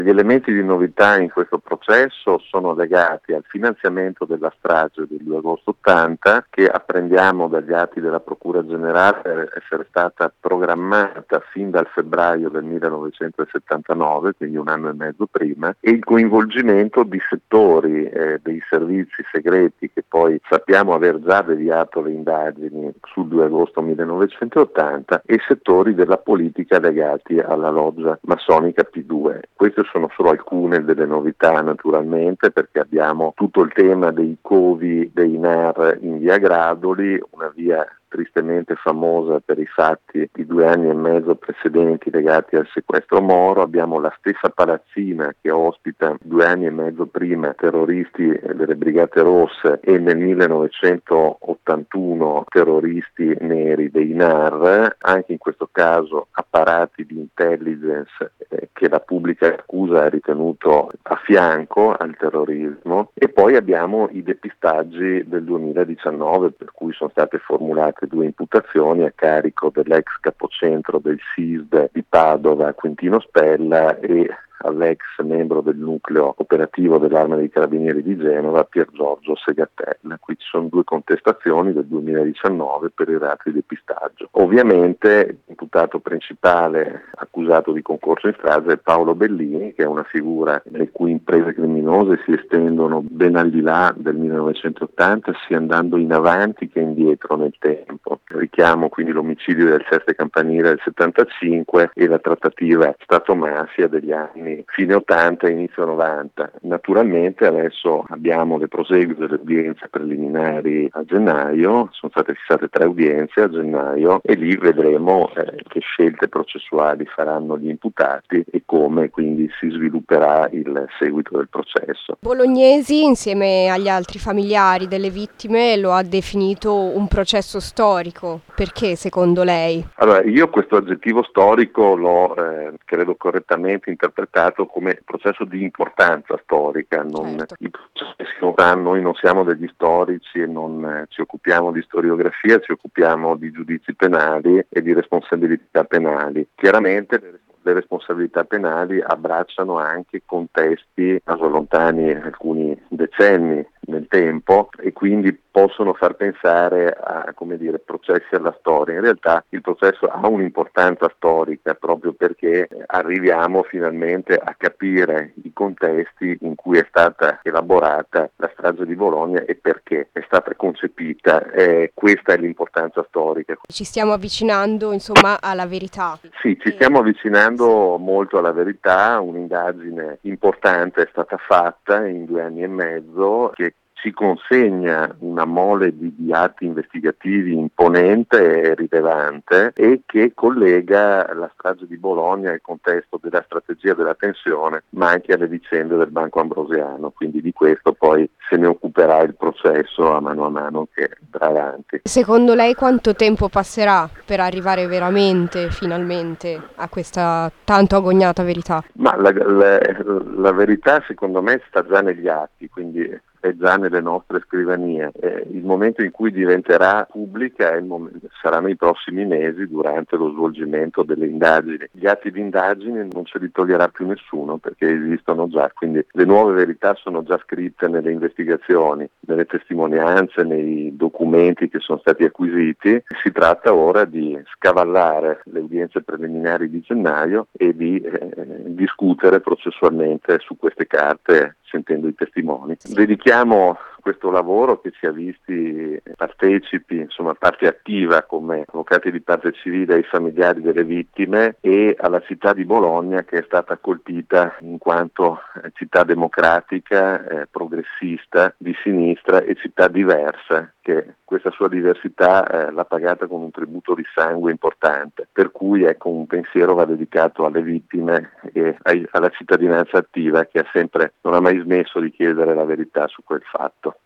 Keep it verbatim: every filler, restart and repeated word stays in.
Gli elementi di novità in questo processo sono legati al finanziamento della strage del due agosto ottanta, che apprendiamo dagli atti della Procura Generale essere stata programmata fin dal febbraio del millenovecentosettantanove, quindi un anno e mezzo prima, e il coinvolgimento di settori eh, dei servizi segreti che poi sappiamo aver già deviato le indagini sul due agosto millenovecentottanta e settori della politica legati alla loggia massonica P due. Queste sono solo alcune delle novità, naturalmente, perché abbiamo tutto il tema dei covi dei N A R in via Gradoli, una via tristemente famosa per i fatti di due anni e mezzo precedenti legati al sequestro Moro. Abbiamo la stessa palazzina che ospita due anni e mezzo prima terroristi delle Brigate Rosse e nel millenovecentottantuno terroristi neri dei N A R, anche in questo caso apparati di intelligence eh, che la pubblica accusa ha ritenuto a fianco al terrorismo. E poi abbiamo i depistaggi del duemiladiciannove, per cui sono state formulate due imputazioni a carico dell'ex capocentro del S I S D di Padova, Quintino Spella, e all'ex membro del nucleo operativo dell'Arma dei Carabinieri di Genova, Pier Giorgio Segatella. Qui ci sono due contestazioni del duemiladiciannove per i reati di depistaggio. Ovviamente l'imputato principale accusato di concorso in strage è Paolo Bellini, che è una figura le cui imprese criminose si estendono ben al di là del millenovecentottanta, sia andando in avanti che indietro nel tempo. Richiamo quindi l'omicidio del Seste Campanile del settantacinque e la trattativa Stato-mafia degli anni fine ottanta e inizio novanta. Naturalmente adesso abbiamo le prosegue delle udienze preliminari a gennaio, sono state fissate tre udienze a gennaio e lì vedremo eh, che scelte processuali faranno gli imputati e come quindi si svilupperà il seguito del processo. Bolognesi, insieme agli altri familiari delle vittime, lo ha definito un processo storico. Perché secondo lei? Allora, io questo aggettivo storico l'ho eh, credo correttamente interpretato come processo di importanza storica. Non, certo. I processi noi non siamo degli storici e non eh, ci occupiamo di storiografia, ci occupiamo di giudizi penali e di responsabilità penali. Chiaramente le Le responsabilità penali abbracciano anche contesti lontani alcuni decenni nel tempo e quindi possono far pensare a, come dire, processi alla storia. In realtà il processo ha un'importanza storica proprio perché arriviamo finalmente a capire i contesti in cui è stata elaborata la strage di Bologna e perché è stata concepita. Eh, questa è l'importanza storica. Ci stiamo avvicinando, insomma, alla verità. Sì, ci stiamo avvicinando molto alla verità. Un'indagine importante è stata fatta in due anni e mezzo che ci consegna una mole di, di atti investigativi imponente e rilevante e che collega la strage di Bologna al contesto della strategia della tensione, ma anche alle vicende del Banco Ambrosiano. Quindi di questo poi se ne occuperà il processo a mano a mano che andrà avanti. Secondo lei quanto tempo passerà per arrivare veramente, finalmente, a questa tanto agognata verità? Ma la, la, la verità secondo me sta già negli atti, quindi è già nelle nostre scrivanie. Eh, il momento in cui diventerà pubblica è il momento, sarà nei prossimi mesi durante lo svolgimento delle indagini. Gli atti di indagine non ce li toglierà più nessuno perché esistono già, quindi le nuove verità sono già scritte nelle investigazioni, nelle testimonianze, nei documenti che sono stati acquisiti. Si tratta ora di scavallare le udienze preliminari di gennaio e di eh, discutere processualmente su queste carte sentendo i testimoni. Dedichiamo questo lavoro che ci ha visti partecipi, insomma parte attiva come avvocati di parte civile ai familiari delle vittime e alla città di Bologna che è stata colpita in quanto città democratica, eh, progressista, di sinistra e città diversa, che questa sua diversità eh, l'ha pagata con un tributo di sangue importante, per cui ecco un pensiero va dedicato alle vittime e ai, alla cittadinanza attiva che ha sempre, non ha mai smesso di chiedere la verità su quel fatto.